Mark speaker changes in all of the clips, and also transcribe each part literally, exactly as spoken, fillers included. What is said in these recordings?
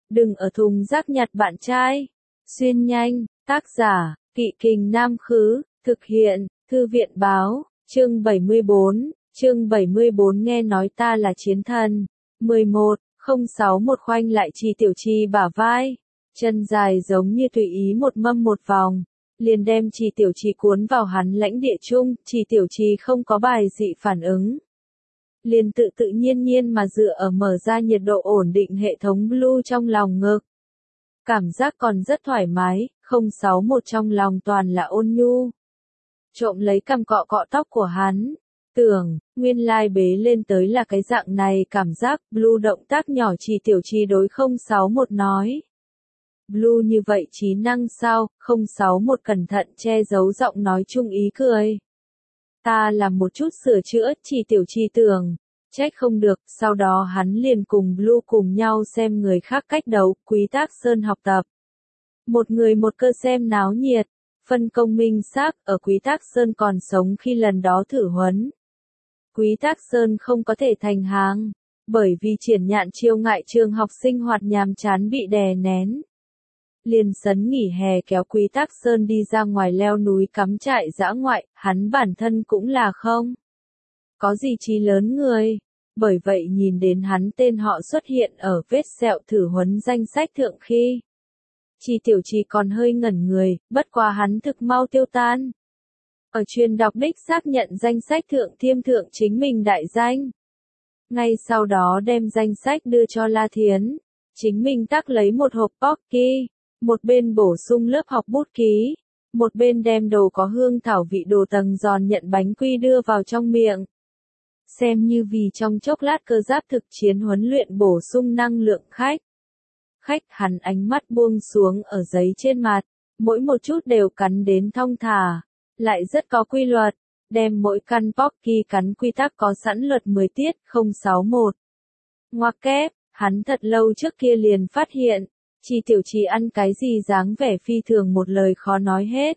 Speaker 1: Đừng ở thùng rác nhặt bạn trai. Xuyên nhanh, tác giả, Kỵ Kình Nam Khứ, thực hiện, Thư viện Báo, chương bảy mươi bốn, chương bảy mươi bốn nghe nói ta là chiến thần. mười một, không sáu một khoanh lại Trì Tiểu Trì bả vai, chân dài giống như tùy ý một mâm một vòng, liền đem Trì Tiểu Trì cuốn vào hắn lãnh địa chung, Trì Tiểu Trì không có bài dị phản ứng. Liền tự tự nhiên nhiên mà dựa ở mở ra nhiệt độ ổn định hệ thống Blue trong lòng ngực. Cảm giác còn rất thoải mái, không sáu một trong lòng toàn là ôn nhu. Trộm lấy cằm cọ cọ tóc của hắn. Tưởng, nguyên lai bế lên tới là cái dạng này cảm giác, Blue động tác nhỏ Trì Tiểu Trì đối không sáu một nói. Blue như vậy trí năng sao, không sáu một cẩn thận che giấu giọng nói chung ý cười. Ta làm một chút sửa chữa, Trì Tiểu Trì tưởng, trách không được, sau đó hắn liền cùng Blue cùng nhau xem người khác cách đấu, Quý Tác Sơn học tập. Một người một cơ xem náo nhiệt, phân công minh xác, ở Quý Tác Sơn còn sống khi lần đó thử huấn. Quý Tác Sơn không có thể thành hàng, bởi vì Triển Nhạn Chiêu ngại trường học sinh hoạt nhàm chán bị đè nén. Liền sấn nghỉ hè kéo Quý Tác Sơn đi ra ngoài leo núi cắm trại dã ngoại, hắn bản thân cũng là không có gì trí lớn người, bởi vậy nhìn đến hắn tên họ xuất hiện ở vết sẹo thử huấn danh sách thượng khi. Trì Tiểu Trì còn hơi ngẩn người, bất quá hắn thực mau tiêu tan. Ở truyền đọc đích xác nhận danh sách thượng thiêm thượng chính mình đại danh. Ngay sau đó đem danh sách đưa cho La Thiến, chính mình tác lấy một hộp Pocky, một bên bổ sung lớp học bút ký, một bên đem đồ có hương thảo vị đồ tầng giòn nhận bánh quy đưa vào trong miệng. Xem như vì trong chốc lát cơ giáp thực chiến huấn luyện bổ sung năng lượng khách. Khách hắn ánh mắt buông xuống ở giấy trên mặt, mỗi một chút đều cắn đến thong thả, lại rất có quy luật, đem mỗi căn Pocky cắn quy tắc có sẵn luật mười tiết, không sáu một. Ngoặc kép, hắn thật lâu trước kia liền phát hiện, Trì Tiểu Trì ăn cái gì dáng vẻ phi thường một lời khó nói hết.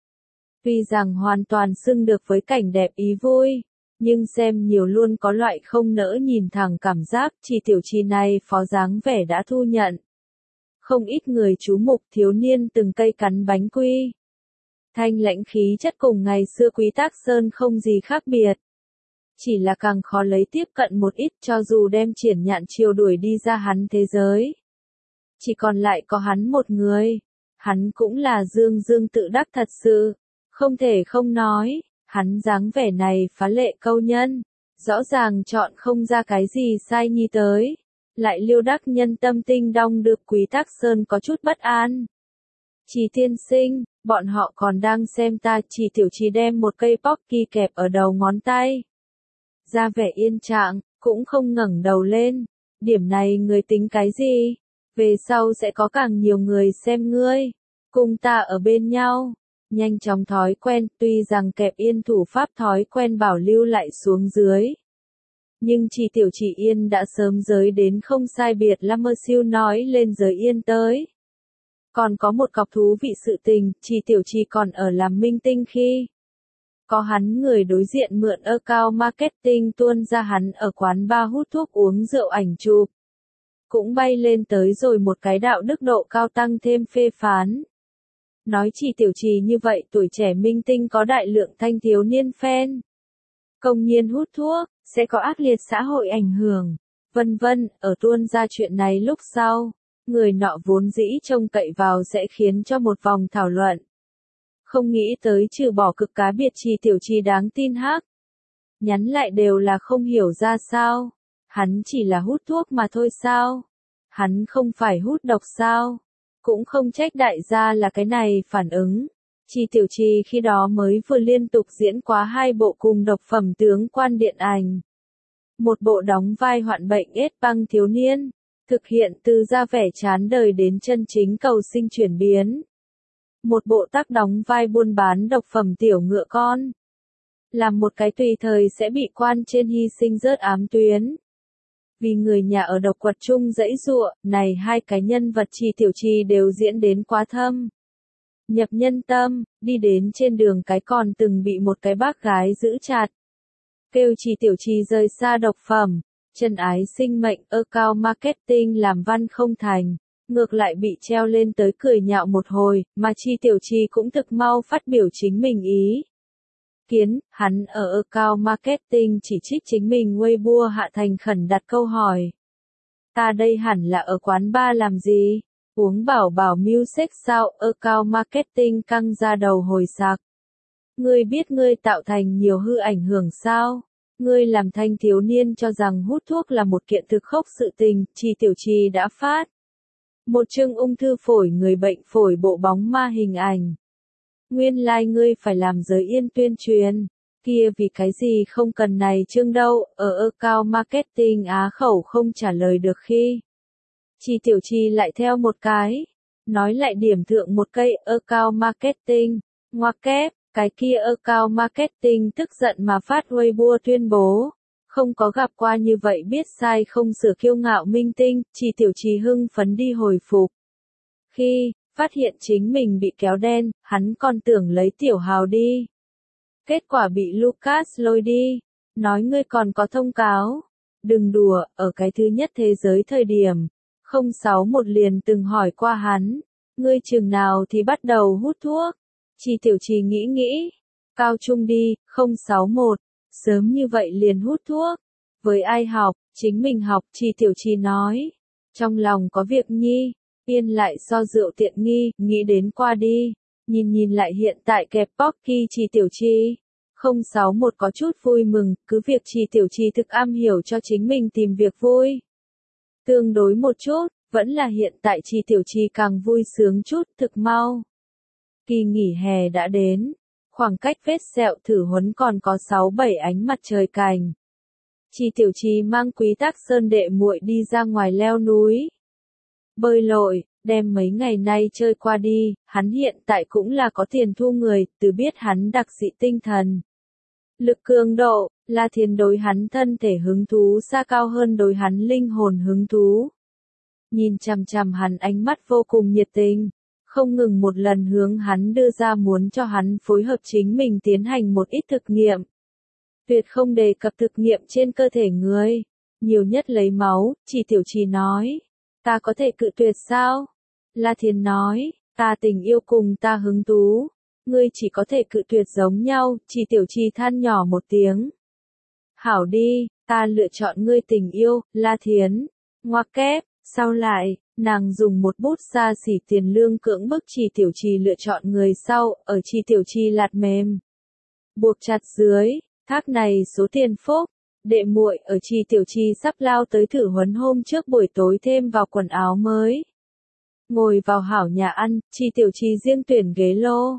Speaker 1: Tuy rằng hoàn toàn xưng được với cảnh đẹp ý vui, nhưng xem nhiều luôn có loại không nỡ nhìn thẳng cảm giác, Trì Tiểu Trì này phó dáng vẻ đã thu nhận. Không ít người chú mục thiếu niên từng cây cắn bánh quy. Thanh lãnh khí chất cùng ngày xưa Quý Tác Sơn không gì khác biệt. Chỉ là càng khó lấy tiếp cận một ít cho dù đem Triển Nhạn Chiêu đuổi đi ra hắn thế giới. Chỉ còn lại có hắn một người. Hắn cũng là dương dương tự đắc thật sự. Không thể không nói, hắn dáng vẻ này phá lệ câu nhân. Rõ ràng chọn không ra cái gì sai nhi tới. Lại liêu đắc nhân tâm tinh đong được Quý Tác Sơn có chút bất an. Trì tiên sinh, bọn họ còn đang xem ta. Trì Tiểu Trì đem một cây Pocky kẹp ở đầu ngón tay. Ra vẻ yên trạng, cũng không ngẩng đầu lên. Điểm này người tính cái gì? Về sau sẽ có càng nhiều người xem ngươi. Cùng ta ở bên nhau. Nhanh chóng thói quen, tuy rằng kẹp yên thủ pháp thói quen bảo lưu lại xuống dưới. Nhưng Trì Tiểu Trì yên đã sớm giới đến không sai biệt lắm mơ siêu nói lên giới yên tới. Còn có một cọc thú vị sự tình, Trì Tiểu Trì còn ở làm minh tinh khi. Có hắn người đối diện mượn account marketing tuôn ra hắn ở quán bar hút thuốc uống rượu ảnh chụp. Cũng bay lên tới rồi một cái đạo đức độ cao tăng thêm phê phán. Nói Trì Tiểu Trì như vậy tuổi trẻ minh tinh có đại lượng thanh thiếu niên fan. Công nhiên hút thuốc, sẽ có ác liệt xã hội ảnh hưởng, vân vân, ở tuôn ra chuyện này lúc sau, người nọ vốn dĩ trông cậy vào sẽ khiến cho một vòng thảo luận. Không nghĩ tới trừ bỏ cực cá biệt Trì Tiểu Trì đáng tin hắc. Nhắn lại đều là không hiểu ra sao. Hắn chỉ là hút thuốc mà thôi sao? Hắn không phải hút độc sao? Cũng không trách đại gia là cái này phản ứng. Trì Tiểu Trì khi đó mới vừa liên tục diễn quá hai bộ cùng độc phẩm tướng quan điện ảnh. Một bộ đóng vai hoạn bệnh ết băng thiếu niên, thực hiện từ ra vẻ chán đời đến chân chính cầu sinh chuyển biến. Một bộ tác đóng vai buôn bán độc phẩm tiểu ngựa con. Làm một cái tùy thời sẽ bị quan trên hy sinh rớt ám tuyến. Vì người nhà ở độc quật chung dãy giụa, này hai cái nhân vật Trì Tiểu Trì đều diễn đến quá thâm. Nhập nhân tâm, đi đến trên đường cái còn từng bị một cái bác gái giữ chặt. Kêu Trì Tiểu Trì rời xa độc phẩm, chân ái sinh mệnh, account marketing làm văn không thành, ngược lại bị treo lên tới cười nhạo một hồi, mà Chi Tiểu Chi cũng thực mau phát biểu chính mình ý. Kiến, hắn ở account marketing chỉ trích chính mình Weibo hạ thành khẩn đặt câu hỏi. Ta đây hẳn là ở quán bar làm gì? Uống bảo bảo music sao? Account marketing căng ra đầu hồi sạc. Ngươi biết ngươi tạo thành nhiều hư ảnh hưởng sao? Ngươi làm thanh thiếu niên cho rằng hút thuốc là một kiện thực khốc sự tình, Chi Tiểu Chi đã phát. Một chương ung thư phổi người bệnh phổi bộ bóng ma hình ảnh. Nguyên lai like ngươi phải làm giới yên tuyên truyền. Kia vì cái gì không cần này chương đâu, ở account marketing á khẩu không trả lời được khi. Chi Tiểu Chi lại theo một cái. Nói lại điểm thượng một cây account marketing. Ngoặc kép, cái kia account marketing tức giận mà phát Weibo tuyên bố. Không có gặp qua như vậy biết sai không sửa kiêu ngạo minh tinh, Chi Tiểu Chi hưng phấn đi hồi phục. Khi phát hiện chính mình bị kéo đen, hắn còn tưởng lấy Tiểu Hào đi. Kết quả bị Lucas lôi đi. Nói ngươi còn có thông cáo. Đừng đùa, ở cái thứ nhất thế giới thời điểm. không sáu một liền từng hỏi qua hắn. Ngươi chừng nào thì bắt đầu hút thuốc. Chi Tiểu Chi nghĩ nghĩ. Cao trung đi, không sáu một. Sớm như vậy liền hút thuốc. Với ai học, chính mình học, Chi Tiểu Chi nói. Trong lòng có việc nhi. Yên lại so rượu tiện nghi, nghĩ đến qua đi. Nhìn nhìn lại hiện tại kẹp Pocky Chi Tiểu Chi. không sáu một có chút vui mừng, cứ việc Chi Tiểu Chi thực am hiểu cho chính mình tìm việc vui. Tương đối một chút, vẫn là hiện tại Chi Tiểu Chi càng vui sướng chút, thực mau. Kỳ nghỉ hè đã đến, khoảng cách vết sẹo thử huấn còn có sáu bảy ánh mặt trời cành. Chi Tiểu Chi mang Quý Tác Sơn đệ muội đi ra ngoài leo núi. Bơi lội, đem mấy ngày nay chơi qua đi, hắn hiện tại cũng là có tiền thu người, từ biết hắn đặc dị tinh thần. Lực cường độ, là thiền đối hắn thân thể hứng thú xa cao hơn đối hắn linh hồn hứng thú. Nhìn chằm chằm hắn ánh mắt vô cùng nhiệt tình, không ngừng một lần hướng hắn đưa ra muốn cho hắn phối hợp chính mình tiến hành một ít thực nghiệm. Tuyệt không đề cập thực nghiệm trên cơ thể người, nhiều nhất lấy máu, Chi Tiểu Chi nói. Ta có thể cự tuyệt sao? La Thiền nói, ta tình yêu cùng ta hứng thú. Ngươi chỉ có thể cự tuyệt giống nhau, Chi Tiểu Chi than nhỏ một tiếng. Hảo đi, ta lựa chọn ngươi tình yêu, La Thiến. Ngoặc kép, sau lại, nàng dùng một bút xa xỉ tiền lương cưỡng bức Chi Tiểu Chi lựa chọn người sau, ở Chi Tiểu Chi lạt mềm. Buộc chặt dưới, thác này số tiền phúc. Đệ muội ở Chi Tiểu Chi sắp lao tới thử huấn hôm trước buổi tối thêm vào quần áo mới. Ngồi vào hảo nhà ăn, Chi Tiểu Chi riêng tuyển ghế lô.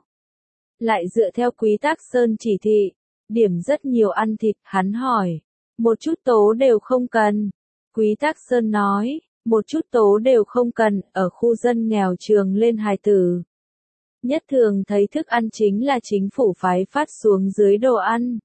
Speaker 1: Lại dựa theo Quý Tác Sơn chỉ thị, điểm rất nhiều ăn thịt, hắn hỏi. Một chút tố đều không cần. Quý Tác Sơn nói, một chút tố đều không cần, ở khu dân nghèo trường lên hài tử. Nhất thường thấy thức ăn chính là chính phủ phái phát xuống dưới đồ ăn.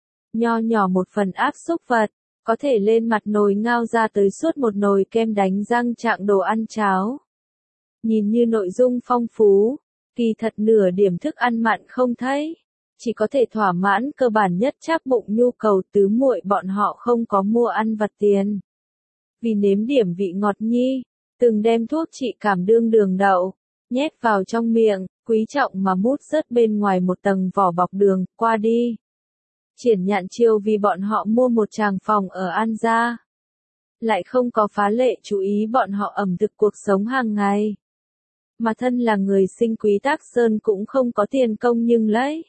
Speaker 1: Nho nhỏ một phần áp xúc vật, có thể lên mặt nồi ngao ra tới suốt một nồi kem đánh răng trạng đồ ăn cháo. Nhìn như nội dung phong phú, kỳ thật nửa điểm thức ăn mặn không thấy, chỉ có thể thỏa mãn cơ bản nhất cháp bụng nhu cầu tứ muội bọn họ không có mua ăn vặt tiền. Vì nếm điểm vị ngọt nhi, từng đem thuốc trị cảm đương đường đậu, nhét vào trong miệng, quý trọng mà mút rớt bên ngoài một tầng vỏ bọc đường, qua đi. Triển Nhạn Chiêu vì bọn họ mua một tràng phòng ở An Gia. Lại không có phá lệ chú ý bọn họ ẩm thực cuộc sống hàng ngày. Mà thân là người sinh Quý Tác Sơn cũng không có tiền công nhưng lấy.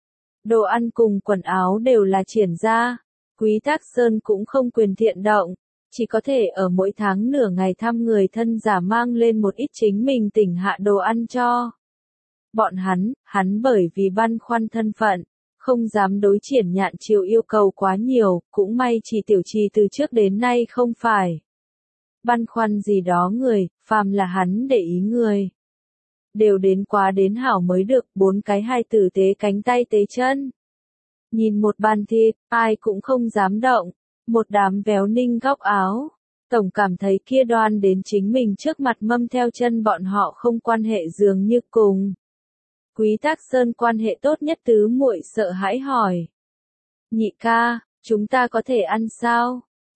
Speaker 1: Đồ ăn cùng quần áo đều là triển ra. Quý Tác Sơn cũng không quyền thiện động. Chỉ có thể ở mỗi tháng nửa ngày thăm người thân giả mang lên một ít chính mình tỉnh hạ đồ ăn cho. Bọn hắn, hắn bởi vì băn khoăn thân phận. Không dám đối Triển Nhạn Chiêu yêu cầu quá nhiều, cũng may Chi Tiểu Chi từ trước đến nay không phải. Băn khoăn gì đó người, phàm là hắn để ý người. Đều đến quá đến hảo mới được, bốn cái hai tử tế cánh tay tế chân. Nhìn một bàn thịt, ai cũng không dám động, một đám véo ninh góc áo. Tổng cảm thấy kia đoan đến chính mình trước mặt mâm theo chân bọn họ không quan hệ dường như cùng. Quý Tác Sơn quan hệ tốt nhất tứ muội sợ hãi hỏi. Nhị ca, chúng ta có thể ăn sao?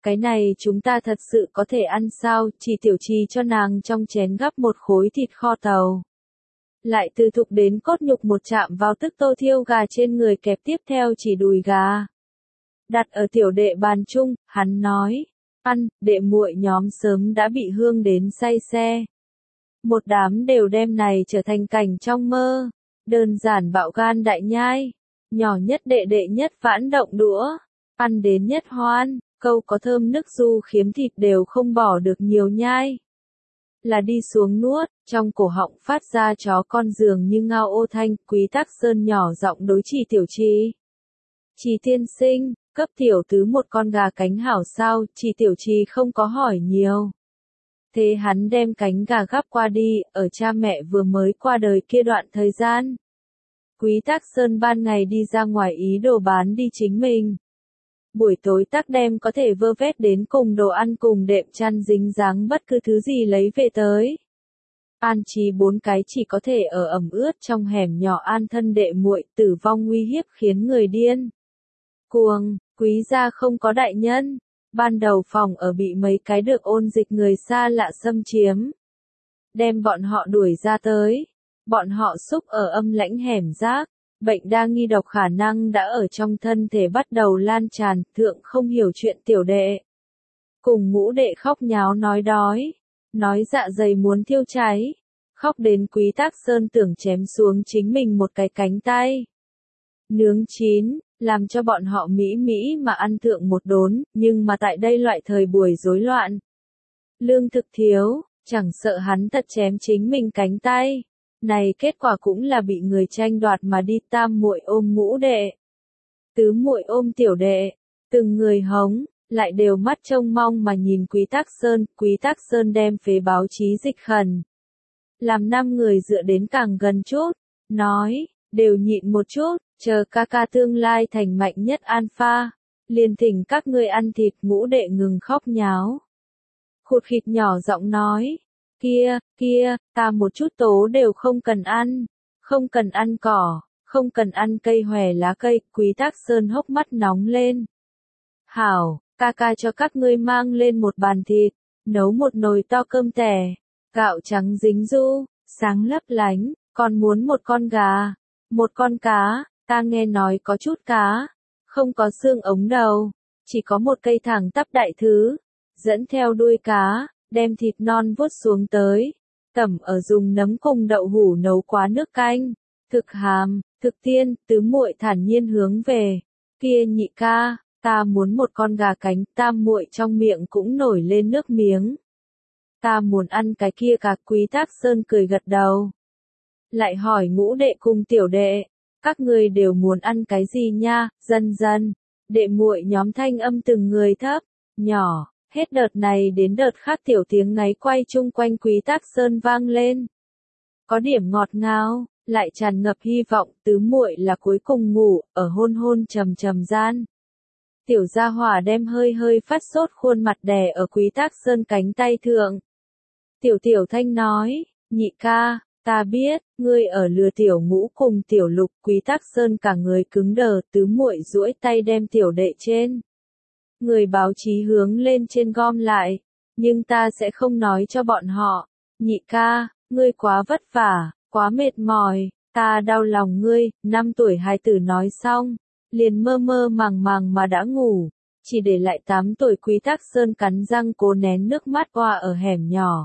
Speaker 1: cái này chúng ta thật sự có thể ăn sao, chỉ tiểu trì cho nàng trong chén gắp một khối thịt kho tàu. Lại từ thục đến cốt nhục một chạm vào tức tô thiêu gà trên người kẹp tiếp theo chỉ đùi gà. Đặt ở tiểu đệ bàn chung, hắn nói, ăn, đệ muội nhóm sớm đã bị hương đến say xe. Một đám đều đem này trở thành cảnh trong mơ, đơn giản bạo gan đại nhai, nhỏ nhất đệ đệ nhất vãn động đũa, ăn đến nhất hoan, câu có thơm nước du khiếm thịt đều không bỏ được nhiều nhai. Là đi xuống nuốt, trong cổ họng phát ra chó con dường như ngao ô thanh, Quý Tắc Sơn nhỏ giọng đối Chỉ tiểu trì. Chỉ tiên sinh, cấp tiểu tứ một con gà cánh hảo sao, Chỉ tiểu trì không có hỏi nhiều. Thế hắn đem cánh gà gắp qua đi, ở cha mẹ vừa mới qua đời kia đoạn thời gian. Quý Tắc Sơn ban ngày đi ra ngoài ý đồ bán đi chính mình. Buổi tối tắc đem có thể vơ vét đến cùng đồ ăn cùng đệm chăn dính dáng bất cứ thứ gì lấy về tới. An trí bốn cái chỉ có thể ở ẩm ướt trong hẻm nhỏ an thân đệ muội, tử vong nguy hiếp khiến người điên. Cuồng, Quý gia không có đại nhân. Ban đầu phòng ở bị mấy cái được ôn dịch người xa lạ xâm chiếm. Đem bọn họ đuổi ra tới. Bọn họ xúc ở âm lãnh hẻm rác. Bệnh đa nghi độc khả năng đã ở trong thân thể bắt đầu lan tràn, thượng không hiểu chuyện tiểu đệ. Cùng ngũ đệ khóc nháo nói đói. Nói dạ dày muốn thiêu cháy. Khóc đến Quý Tắc Sơn tưởng chém xuống chính mình một cái cánh tay. Nướng chín, làm cho bọn họ mỹ mỹ mà ăn thượng một đốn, nhưng mà tại đây loại thời buổi rối loạn. Lương thực thiếu, chẳng sợ hắn thật chém chính mình cánh tay. Này kết quả cũng là bị người tranh đoạt mà đi, tam muội ôm ngũ đệ. Tứ muội ôm tiểu đệ, từng người hống, lại đều mắt trông mong mà nhìn Quý Tắc Sơn, Quý Tắc Sơn đem phế báo chí dịch khẩn. Làm năm người dựa đến càng gần chút, nói, đều nhịn một chút, chờ ca ca tương lai thành mạnh nhất alpha, liền thỉnh các ngươi ăn thịt. Ngũ đệ ngừng khóc nháo. Khụt khịt nhỏ giọng nói, kia, kia, ta một chút tố đều không cần ăn, không cần ăn cỏ, không cần ăn cây hòe lá cây. Quý Tắc Sơn hốc mắt nóng lên. Hảo, ca ca cho các ngươi mang lên một bàn thịt, nấu một nồi to cơm tẻ, gạo trắng dính du, sáng lấp lánh, còn muốn một con gà, một con cá, ta nghe nói có chút cá, không có xương ống đầu, chỉ có một cây thẳng tắp đại thứ, dẫn theo đuôi cá, đem thịt non vuốt xuống tới, tẩm ở dùng nấm cùng đậu hũ nấu quá nước canh, thực hàm, thực tiên. Tứ muội thản nhiên hướng về, kia nhị ca, ta muốn một con gà cánh. Tam muội trong miệng cũng nổi lên nước miếng. Ta muốn ăn cái kia gà. Quý Tắc Sơn cười gật đầu. Lại hỏi ngũ đệ cùng tiểu đệ, các người đều muốn ăn cái gì nha? Dần dần, đệ muội nhóm thanh âm từng người thấp, nhỏ, hết đợt này đến đợt khác tiểu tiếng ngáy quay chung quanh Quý Tắc Sơn vang lên. Có điểm ngọt ngào, lại tràn ngập hy vọng. Tứ muội là cuối cùng ngủ, ở hôn hôn trầm trầm gian. Tiểu gia hỏa đem hơi hơi phát sốt khuôn mặt đè ở Quý Tắc Sơn cánh tay thượng. Tiểu tiểu thanh nói, nhị ca, ta biết, ngươi ở lừa tiểu ngũ cùng tiểu lục. Quý Tắc Sơn cả người cứng đờ. Tứ muội duỗi tay đem tiểu đệ trên người báo chí hướng lên trên gom lại, nhưng ta sẽ không nói cho bọn họ. Nhị ca, ngươi quá vất vả, quá mệt mỏi, ta đau lòng ngươi. Năm tuổi hài tử nói xong, liền mơ mơ màng màng mà đã ngủ, chỉ để lại tám tuổi Quý Tắc Sơn cắn răng cố nén nước mắt qua ở hẻm nhỏ.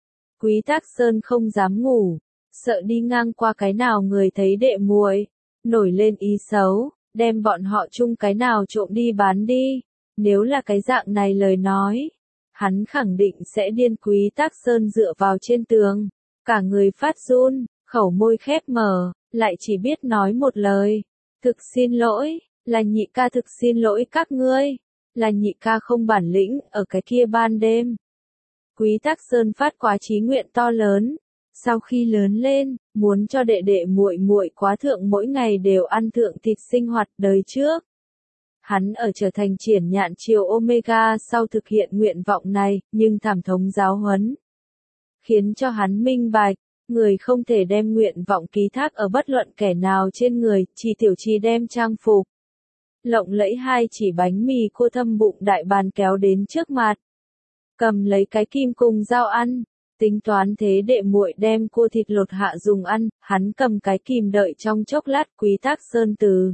Speaker 1: Quý Tắc Sơn không dám ngủ, sợ đi ngang qua cái nào người thấy đệ muội, nổi lên ý xấu, đem bọn họ chung cái nào trộm đi bán đi. Nếu là cái dạng này lời nói, hắn khẳng định sẽ điên. Quý Tắc Sơn dựa vào trên tường, cả người phát run, khẩu môi khép mở, lại chỉ biết nói một lời. Thực xin lỗi, là nhị ca, thực xin lỗi các ngươi, là nhị ca không bản lĩnh. Ở cái kia ban đêm, Quý Tắc Sơn phát quá chí nguyện to lớn, sau khi lớn lên, muốn cho đệ đệ muội muội quá thượng mỗi ngày đều ăn thượng thịt sinh hoạt. Đời trước, hắn ở trở thành triển nhạn triều Omega sau thực hiện nguyện vọng này, nhưng thảm thống giáo huấn khiến cho hắn minh bạch, người không thể đem nguyện vọng ký thác ở bất luận kẻ nào trên người. Chỉ tiểu trì đem trang phục lộng lẫy hai chỉ bánh mì cua thâm bụng đại bàn kéo đến trước mặt. Cầm lấy cái kim cùng dao ăn, tính toán thế đệ muội đem cua thịt lột hạ dùng ăn, hắn cầm cái kìm đợi trong chốc lát Quý Thác Sơn từ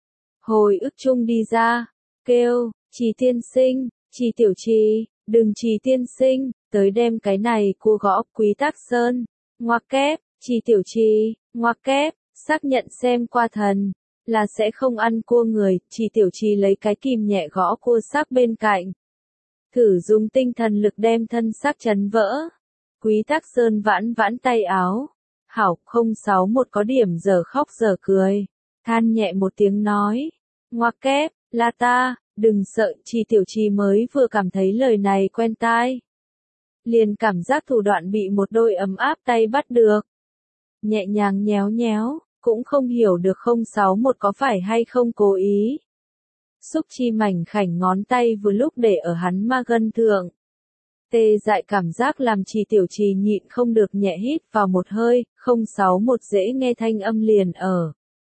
Speaker 1: hồi ức chung đi ra, kêu, Trì tiên sinh, Trì tiểu trì, đừng Trì tiên sinh, tới đem cái này cua gõ. Quý Thác Sơn, ngoặc kép, Trì tiểu trì, ngoặc kép, xác nhận xem qua thần, là sẽ không ăn cua người. Trì tiểu trì lấy cái kìm nhẹ gõ cua xác bên cạnh, thử dùng tinh thần lực đem thân xác chấn vỡ. Quý Thác Sơn vãn vãn tay áo, hảo không sáu một có điểm giờ khóc giờ cười, than nhẹ một tiếng nói, ngoặc kép, là ta, đừng sợ. Trì tiểu trì mới vừa cảm thấy lời này quen tai, liền cảm giác thủ đoạn bị một đôi ấm áp tay bắt được, nhẹ nhàng nhéo nhéo, cũng không hiểu được không sáu một có phải hay không cố ý. Xúc chi mảnh khảnh ngón tay vừa lúc để ở hắn ma gân thượng. Tê dại cảm giác làm Trì tiểu trì nhịn không được nhẹ hít vào một hơi, không sáu một dễ nghe thanh âm liền ở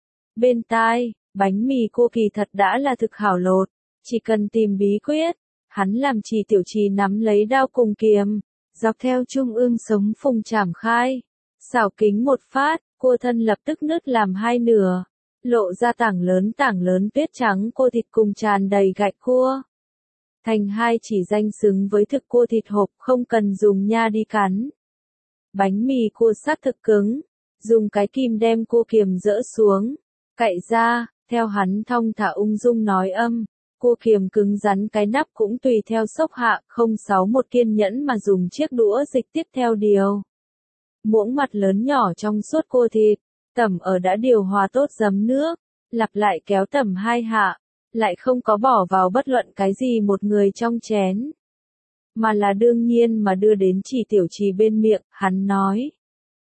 Speaker 1: bên tai. Bánh mì cua kỳ thật đã là thực hảo lột, chỉ cần tìm bí quyết. Hắn làm Trì tiểu trì nắm lấy đao cùng kiềm, dọc theo trung ương sống phùng chảm khai, xảo kính một phát, cua thân lập tức nứt làm hai nửa, lộ ra tảng lớn tảng lớn tuyết trắng cua thịt cùng tràn đầy gạch cua. Thành hai chỉ danh xứng với thực cua thịt hộp, không cần dùng nha đi cắn. Bánh mì cua xác thực cứng, dùng cái kim đem cua kiềm dỡ xuống, cậy ra, theo hắn thong thả ung dung nói âm, cua kiềm cứng rắn cái nắp cũng tùy theo xốc hạ. Không sáu một kiên nhẫn mà dùng chiếc đũa dịch tiếp theo điều. Muỗng mặt lớn nhỏ trong suốt cua thịt, tẩm ở đã điều hòa tốt giấm nước, lặp lại kéo tẩm hai hạ, lại không có bỏ vào bất luận cái gì một người trong chén, mà là đương nhiên mà đưa đến Trì tiểu trì bên miệng. Hắn nói,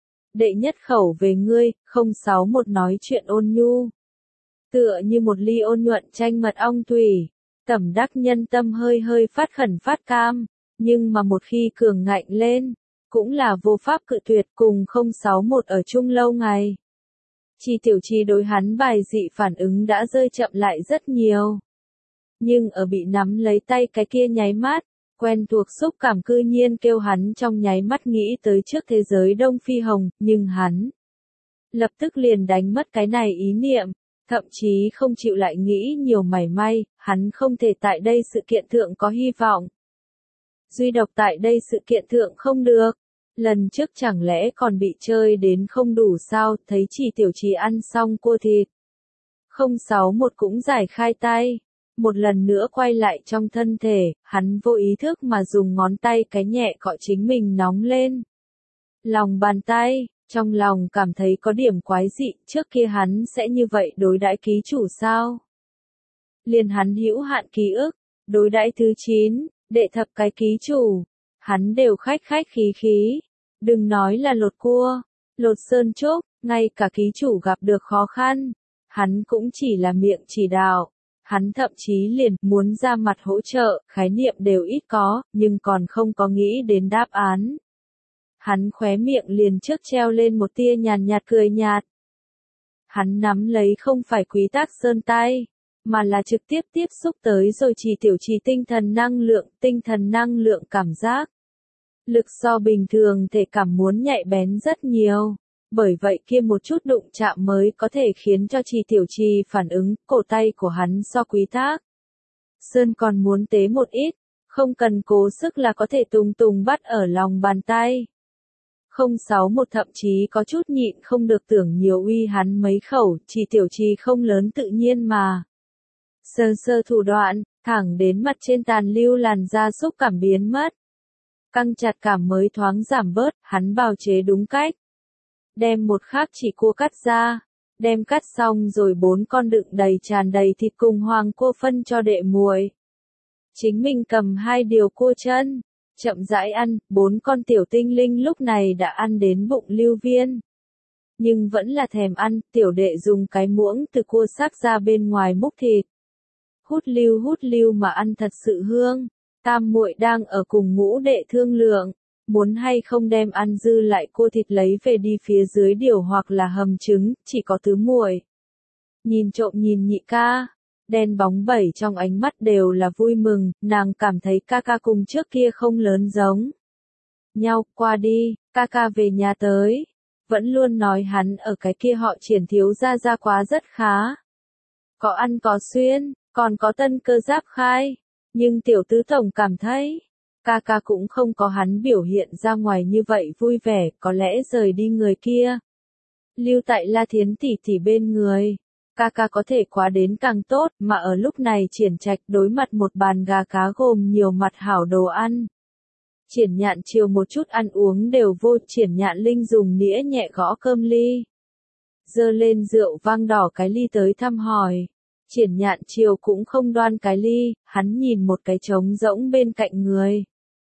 Speaker 1: đệ nhất khẩu về ngươi. Không sáu một nói chuyện ôn nhu, tựa như một ly ôn nhuận chanh mật ong thủy, tẩm đắc nhân tâm hơi hơi phát khẩn phát cam, nhưng mà một khi cường ngạnh lên, cũng là vô pháp cự tuyệt. Cùng không sáu một ở chung lâu ngày, Trì tiểu trì đối hắn bài dị phản ứng đã rơi chậm lại rất nhiều. Nhưng ở bị nắm lấy tay cái kia nháy mắt, quen thuộc xúc cảm cư nhiên kêu hắn trong nháy mắt nghĩ tới trước thế giới Đông Phi Hồng, nhưng hắn lập tức liền đánh mất cái này ý niệm, thậm chí không chịu lại nghĩ nhiều mảy may. Hắn không thể tại đây sự kiện thượng có hy vọng, duy độc tại đây sự kiện thượng không được. Lần trước chẳng lẽ còn bị chơi đến không đủ sao? Thấy Trì tiểu trì ăn xong cua thịt, không sáu một cũng giải khai tay, một lần nữa quay lại trong thân thể. Hắn vô ý thức mà dùng ngón tay cái nhẹ cọ chính mình nóng lên lòng bàn tay, trong lòng cảm thấy có điểm quái dị. Trước kia hắn sẽ như vậy đối đãi ký chủ sao? Liền hắn hữu hạn ký ức, đối đãi thứ chín, đệ thập cái ký chủ, hắn đều khách khách khí khí. Đừng nói là lột cua, lột sơn trúc, ngay cả ký chủ gặp được khó khăn, hắn cũng chỉ là miệng chỉ đạo. Hắn thậm chí liền muốn ra mặt hỗ trợ, khái niệm đều ít có, nhưng còn không có nghĩ đến đáp án. Hắn khóe miệng liền trước treo lên một tia nhàn nhạt cười nhạt. Hắn nắm lấy không phải Quý Thác Sơn tay, mà là trực tiếp tiếp xúc tới rồi Trì tiểu trì tinh thần năng lượng, tinh thần năng lượng cảm giác. Lực so bình thường thể cảm muốn nhạy bén rất nhiều, bởi vậy kia một chút đụng chạm mới có thể khiến cho Trì tiểu trì phản ứng. Cổ tay của hắn so Quý Thác Sơn còn muốn tế một ít, không cần cố sức là có thể tùng tùng bắt ở lòng bàn tay. Không sáu một thậm chí có chút nhịn không được tưởng nhiều uy hắn mấy khẩu. Trì tiểu trì không lớn tự nhiên mà sơ sơ thủ đoạn, thẳng đến mặt trên tàn lưu làn da xúc cảm biến mất, căng chặt cảm mới thoáng giảm bớt. Hắn bào chế đúng cách, đem một khác chỉ cua cắt ra, đem cắt xong rồi bốn con đựng đầy tràn đầy thịt cùng hoàng cua phân cho đệ muội. Chính mình cầm hai điều cua chân, chậm rãi ăn. Bốn con tiểu tinh linh lúc này đã ăn đến bụng lưu viên, nhưng vẫn là thèm ăn. Tiểu đệ dùng cái muỗng từ cua xác ra bên ngoài múc thịt, hút lưu hút lưu mà ăn thật sự hương. Tam muội đang ở cùng ngũ đệ thương lượng, muốn hay không đem ăn dư lại cua thịt lấy về đi phía dưới điều hoặc là hầm trứng. Chỉ có tứ muội nhìn trộm nhìn nhị ca, đen bóng bẩy trong ánh mắt đều là vui mừng, nàng cảm thấy ca ca cùng trước kia không lớn giống nhau, qua đi, ca ca về nhà tới, vẫn luôn nói hắn ở cái kia họ Triển thiếu gia gia quá rất khá. Có ăn có xuyên, còn có tân cơ giáp khai, nhưng tiểu tứ tổng cảm thấy, ca ca cũng không có hắn biểu hiện ra ngoài như vậy vui vẻ, có lẽ rời đi người kia. Lưu tại La Thiến tỷ tỷ bên người, ca ca có thể quá đến càng tốt, mà ở lúc này Triển Trạch đối mặt một bàn gà cá gồm nhiều mặt hảo đồ ăn. Triển Nhạn Chiều một chút ăn uống đều vô, Triển Nhạn Linh dùng nĩa nhẹ gõ cơm ly. Dơ lên rượu vang đỏ cái ly tới thăm hỏi. Triển Nhạn Chiều cũng không đoan cái ly, hắn nhìn một cái trống rỗng bên cạnh người.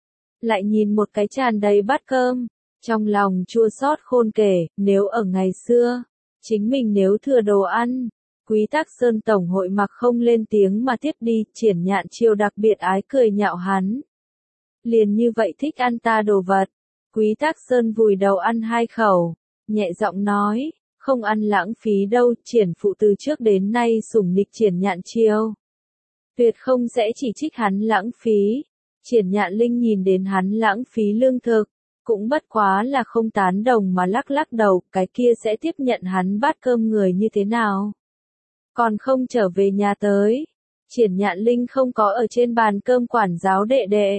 Speaker 1: Lại nhìn một cái tràn đầy bát cơm, trong lòng chua xót khôn kể, nếu ở ngày xưa, chính mình nếu thừa đồ ăn, Quý Tắc Sơn Tổng hội mặc không lên tiếng mà tiếp đi, Triển Nhạn Chiều đặc biệt ái cười nhạo hắn. Liền như vậy thích ăn ta đồ vật, Quý Tắc Sơn vùi đầu ăn hai khẩu, nhẹ giọng nói, không ăn lãng phí đâu, Triển phụ từ trước đến nay sủng nịch Triển Nhạn Chiều. Tuyệt không sẽ chỉ trích hắn lãng phí, Triển Nhạn Linh nhìn đến hắn lãng phí lương thực, cũng bất quá là không tán đồng mà lắc lắc đầu, cái kia sẽ tiếp nhận hắn bát cơm người như thế nào. Còn không trở về nhà tới, Triển Nhạn Linh không có ở trên bàn cơm quản giáo đệ đệ.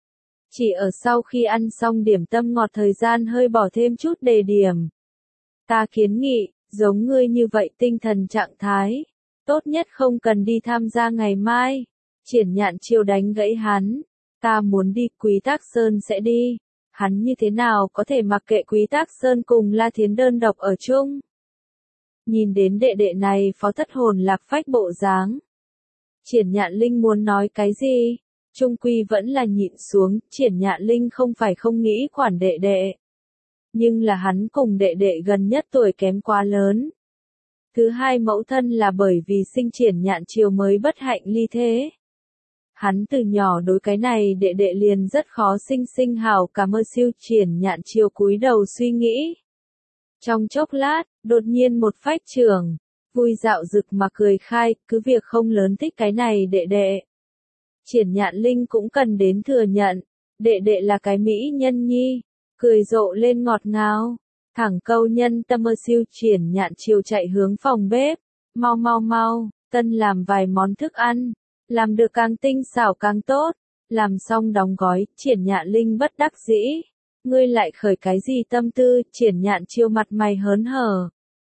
Speaker 1: Chỉ ở sau khi ăn xong điểm tâm ngọt thời gian hơi bỏ thêm chút đề điểm. Ta kiến nghị, giống ngươi như vậy tinh thần trạng thái, tốt nhất không cần đi tham gia ngày mai. Triển Nhạn Chiều đánh gãy hắn, ta muốn đi, Quý Tắc Sơn sẽ đi. Hắn như thế nào có thể mặc kệ Quý Tắc Sơn cùng La Thiến đơn độc ở chung. Nhìn đến đệ đệ này phó thất hồn lạc phách bộ dáng. Triển Nhạn Linh muốn nói cái gì? Trung quy vẫn là nhịn xuống, Triển Nhạn Linh không phải không nghĩ quản đệ đệ. Nhưng là hắn cùng đệ đệ gần nhất tuổi kém quá lớn. Thứ hai mẫu thân là bởi vì sinh Triển Nhạn Chiều mới bất hạnh ly thế. Hắn từ nhỏ đối cái này đệ đệ liền rất khó sinh sinh hảo cảm ơn siêu Triển Nhạn Chiều cúi đầu suy nghĩ. Trong chốc lát, đột nhiên một phách trưởng, vui dạo rực mà cười khai, cứ việc không lớn thích cái này đệ đệ. Triển Nhạn Linh cũng cần đến thừa nhận, đệ đệ là cái mỹ nhân nhi, cười rộ lên ngọt ngào, thẳng câu nhân tâm ơ siêu Triển Nhạn Chiều chạy hướng phòng bếp, mau mau mau, tân làm vài món thức ăn, làm được càng tinh xảo càng tốt, làm xong đóng gói, Triển Nhạn Linh bất đắc dĩ, ngươi lại khởi cái gì tâm tư, Triển Nhạn Chiều mặt mày hớn hở.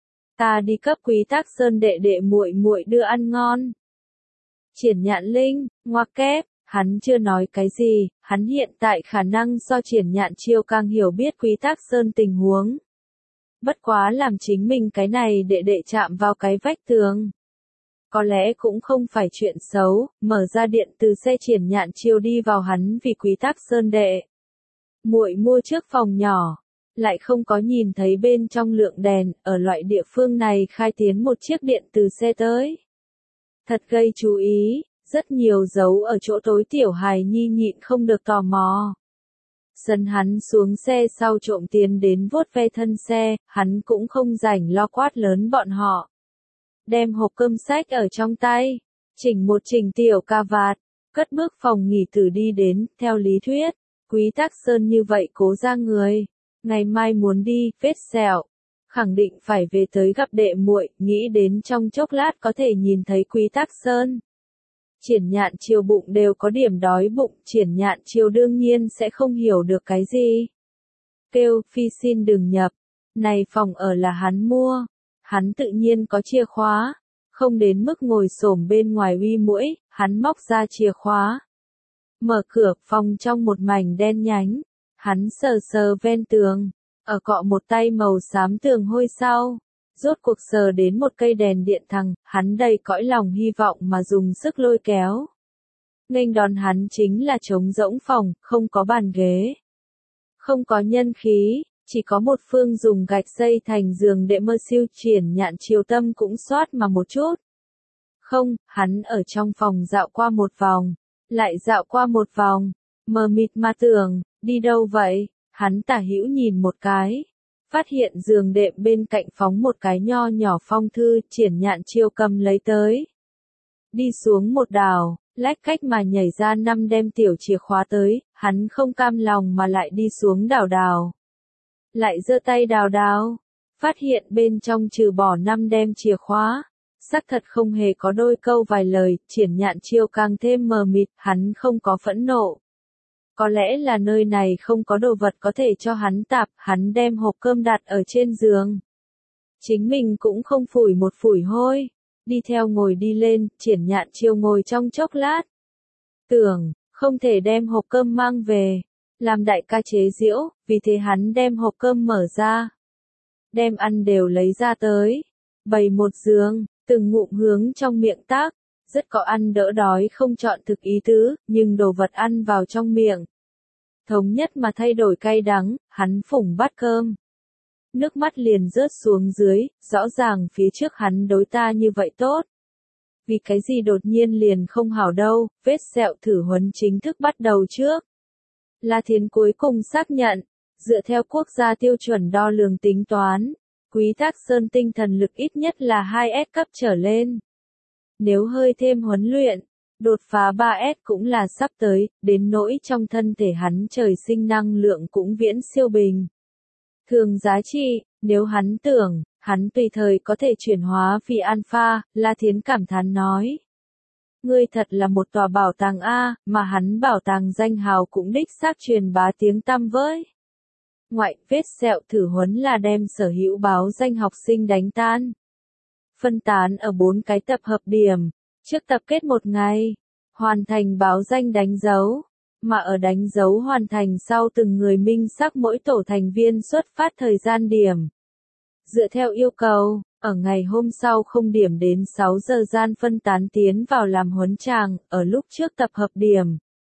Speaker 1: Ta đi cấp Quý Tắc Sơn đệ đệ muội muội đưa ăn ngon. Triển Nhạn Linh, ngoặc kép, hắn chưa nói cái gì, hắn hiện tại khả năng so Triển Nhạn Chiều càng hiểu biết Quý Tắc Sơn tình huống. Bất quá làm chính mình cái này đệ đệ chạm vào cái vách tường. Có lẽ cũng không phải chuyện xấu, mở ra điện từ xe Triển Nhạn Chiều đi vào hắn vì Quý Tắc Sơn đệ. Muội mua trước phòng nhỏ, lại không có nhìn thấy bên trong lượng đèn, ở loại địa phương này khai tiến một chiếc điện từ xe tới. Thật gây chú ý, rất nhiều dấu ở chỗ tối tiểu hài nhi nhịn không được tò mò. Sân hắn xuống xe sau trộm tiến đến vuốt ve thân xe, hắn cũng không rảnh lo quát lớn bọn họ. Đem hộp cơm sách ở trong tay, chỉnh một chỉnh tiểu cà vạt, cất bước phòng nghỉ tử đi đến, theo lý thuyết, Quý Tắc Sơn như vậy cố ra người, ngày mai muốn đi, vết sẹo, khẳng định phải về tới gặp đệ muội, nghĩ đến trong chốc lát có thể nhìn thấy Quý Tắc Sơn. Triển Nhạn Chiều bụng đều có điểm đói bụng, Triển Nhạn Chiều đương nhiên sẽ không hiểu được cái gì. Kêu, phi xin đừng nhập, này phòng ở là hắn mua, hắn tự nhiên có chìa khóa, không đến mức ngồi xổm bên ngoài uy muỗi, hắn móc ra chìa khóa. Mở cửa phòng trong một mảnh đen nhánh, hắn sờ sờ ven tường, ở cọ một tay màu xám tường hôi sau, rốt cuộc sờ đến một cây đèn điện thẳng, hắn đầy cõi lòng hy vọng mà dùng sức lôi kéo. Nghênh đón hắn chính là trống rỗng phòng, không có bàn ghế, không có nhân khí, chỉ có một phương dùng gạch xây thành giường để mơ siêu Triển Nhạn Chiều tâm cũng xoát mà một chút. Không, hắn ở trong phòng dạo qua một vòng, lại dạo qua một vòng, mờ mịt mà tưởng, đi đâu vậy, hắn tả hữu nhìn một cái, phát hiện giường đệm bên cạnh phóng một cái nho nhỏ phong thư, Triển Nhạn Chiều cầm lấy tới. đi xuống một đào, lách cách mà nhảy ra năm đem tiểu chìa khóa tới, hắn không cam lòng mà lại đi xuống đào đào. Lại giơ tay đào đào, phát hiện bên trong trừ bỏ năm đem chìa khóa, xác thật không hề có đôi câu vài lời, Triển Nhạn Chiêu càng thêm mờ mịt, hắn không có phẫn nộ. Có lẽ là nơi này không có đồ vật có thể cho hắn tạp, hắn đem hộp cơm đặt ở trên giường. Chính mình cũng không phủi một phủi hôi, đi theo ngồi đi lên, Triển Nhạn Chiêu ngồi trong chốc lát. Tưởng, không thể đem hộp cơm mang về, làm đại ca chế giễu, vì thế hắn đem hộp cơm mở ra. Đem ăn đều lấy ra tới, bày một giường, từng ngụm hướng trong miệng tác, rất có ăn đỡ đói không chọn thực ý tứ, nhưng đồ vật ăn vào trong miệng. Thống nhất mà thay đổi cay đắng, hắn phủng bát cơm. Nước mắt liền rớt xuống dưới, rõ ràng phía trước hắn đối ta như vậy tốt. Vì cái gì đột nhiên liền không hảo đâu, vết sẹo thử huấn chính thức bắt đầu trước. La Thiến cuối cùng xác nhận, dựa theo quốc gia tiêu chuẩn đo lường tính toán, Quý Thác Sơn tinh thần lực ít nhất là hai S cấp trở lên. Nếu hơi thêm huấn luyện, đột phá ba S cũng là sắp tới, đến nỗi trong thân thể hắn trời sinh năng lượng cũng viễn siêu bình. Thường giá trị, nếu hắn tưởng, hắn tùy thời có thể chuyển hóa vì alpha, La Thiến cảm thán nói. Ngươi thật là một tòa bảo tàng A, mà hắn bảo tàng danh hào cũng đích xác truyền bá tiếng tăm với. Ngoại, vết sẹo thử huấn là đem sở hữu báo danh học sinh đánh tan. Phân tán ở bốn cái tập hợp điểm, trước tập kết một ngày, hoàn thành báo danh đánh dấu, mà ở đánh dấu hoàn thành sau từng người minh xác mỗi tổ thành viên xuất phát thời gian điểm. Dựa theo yêu cầu, ở ngày hôm sau không điểm đến sáu giờ gian phân tán tiến vào làm huấn tràng, ở lúc trước tập hợp điểm.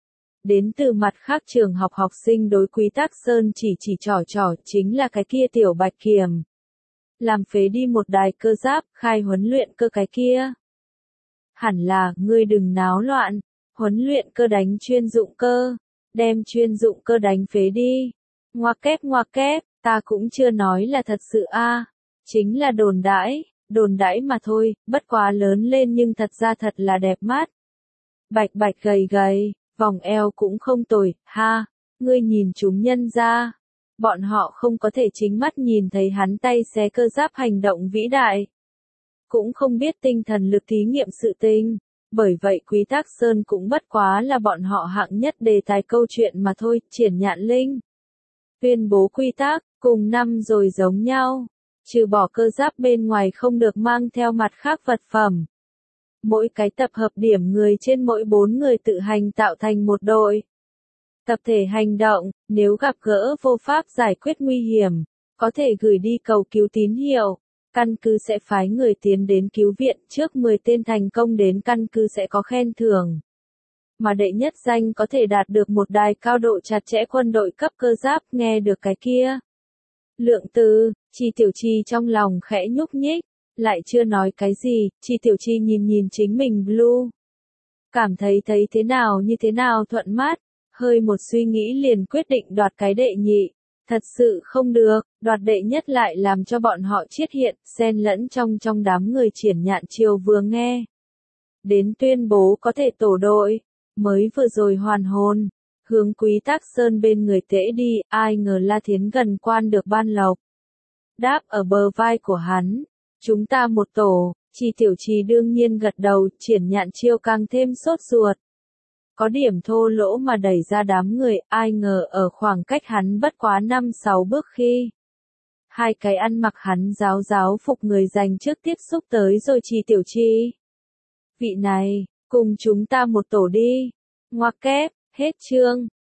Speaker 1: Đến từ mặt khác trường học học sinh đối Quý Thác Sơn chỉ chỉ trò trò chính là cái kia tiểu bạch kiểm. Làm phế đi một đài cơ giáp, khai huấn luyện cơ cái kia. Hẳn là, ngươi đừng náo loạn, huấn luyện cơ đánh chuyên dụng cơ, đem chuyên dụng cơ đánh phế đi. Ngoặc kép ngoặc kép, ta cũng chưa nói là thật sự a, chính là đồn đãi, đồn đãi mà thôi, bất quá lớn lên nhưng thật ra thật là đẹp mắt. Bạch bạch gầy gầy, vòng eo cũng không tồi, ha, ngươi nhìn chúng nhân ra. Bọn họ không có thể chính mắt nhìn thấy hắn tay xé cơ giáp hành động vĩ đại. Cũng không biết tinh thần lực thí nghiệm sự tình. Bởi vậy Quý Thác Sơn cũng bất quá là bọn họ hạng nhất đề tài câu chuyện mà thôi, Triển Nhạn Linh. Tuyên bố quy tắc, cùng năm rồi giống nhau. Trừ bỏ cơ giáp bên ngoài không được mang theo mặt khác vật phẩm. Mỗi cái tập hợp điểm người trên mỗi bốn người tự hành tạo thành một đội. Tập thể hành động, nếu gặp gỡ vô pháp giải quyết nguy hiểm, có thể gửi đi cầu cứu tín hiệu. Căn cứ sẽ phái người tiến đến cứu viện, trước mười tên thành công đến căn cứ sẽ có khen thưởng. Mà đệ nhất danh có thể đạt được một đài cao độ chặt chẽ quân đội cấp cơ giáp, nghe được cái kia. Lượng từ, Chi Tiểu Chi trong lòng khẽ nhúc nhích, lại chưa nói cái gì, Chi Tiểu Chi nhìn nhìn chính mình blue. Cảm thấy thấy thế nào như thế nào thuận mắt, hơi một suy nghĩ liền quyết định đoạt cái đệ nhị. Thật sự không được, đoạt đệ nhất lại làm cho bọn họ chiết hiện, xen lẫn trong trong đám người Triển Nhạn Chiêu vừa nghe. Đến tuyên bố có thể tổ đội, mới vừa rồi hoàn hồn, hướng Quý Thác Sơn bên người tễ đi, ai ngờ La Thiến gần quan được ban lộc. Đáp ở bờ vai của hắn, chúng ta một tổ, Chi Tiểu Chi đương nhiên gật đầu, Triển Nhạn Chiêu càng thêm sốt ruột. Có điểm thô lỗ mà đẩy ra đám người, ai ngờ ở khoảng cách hắn bất quá năm sáu bước khi. Hai cái ăn mặc hắn giáo giáo phục người dành trước tiếp xúc tới rồi Chi Tiểu Chi. Vị này, cùng chúng ta một tổ đi. Ngoặc kép, hết chương.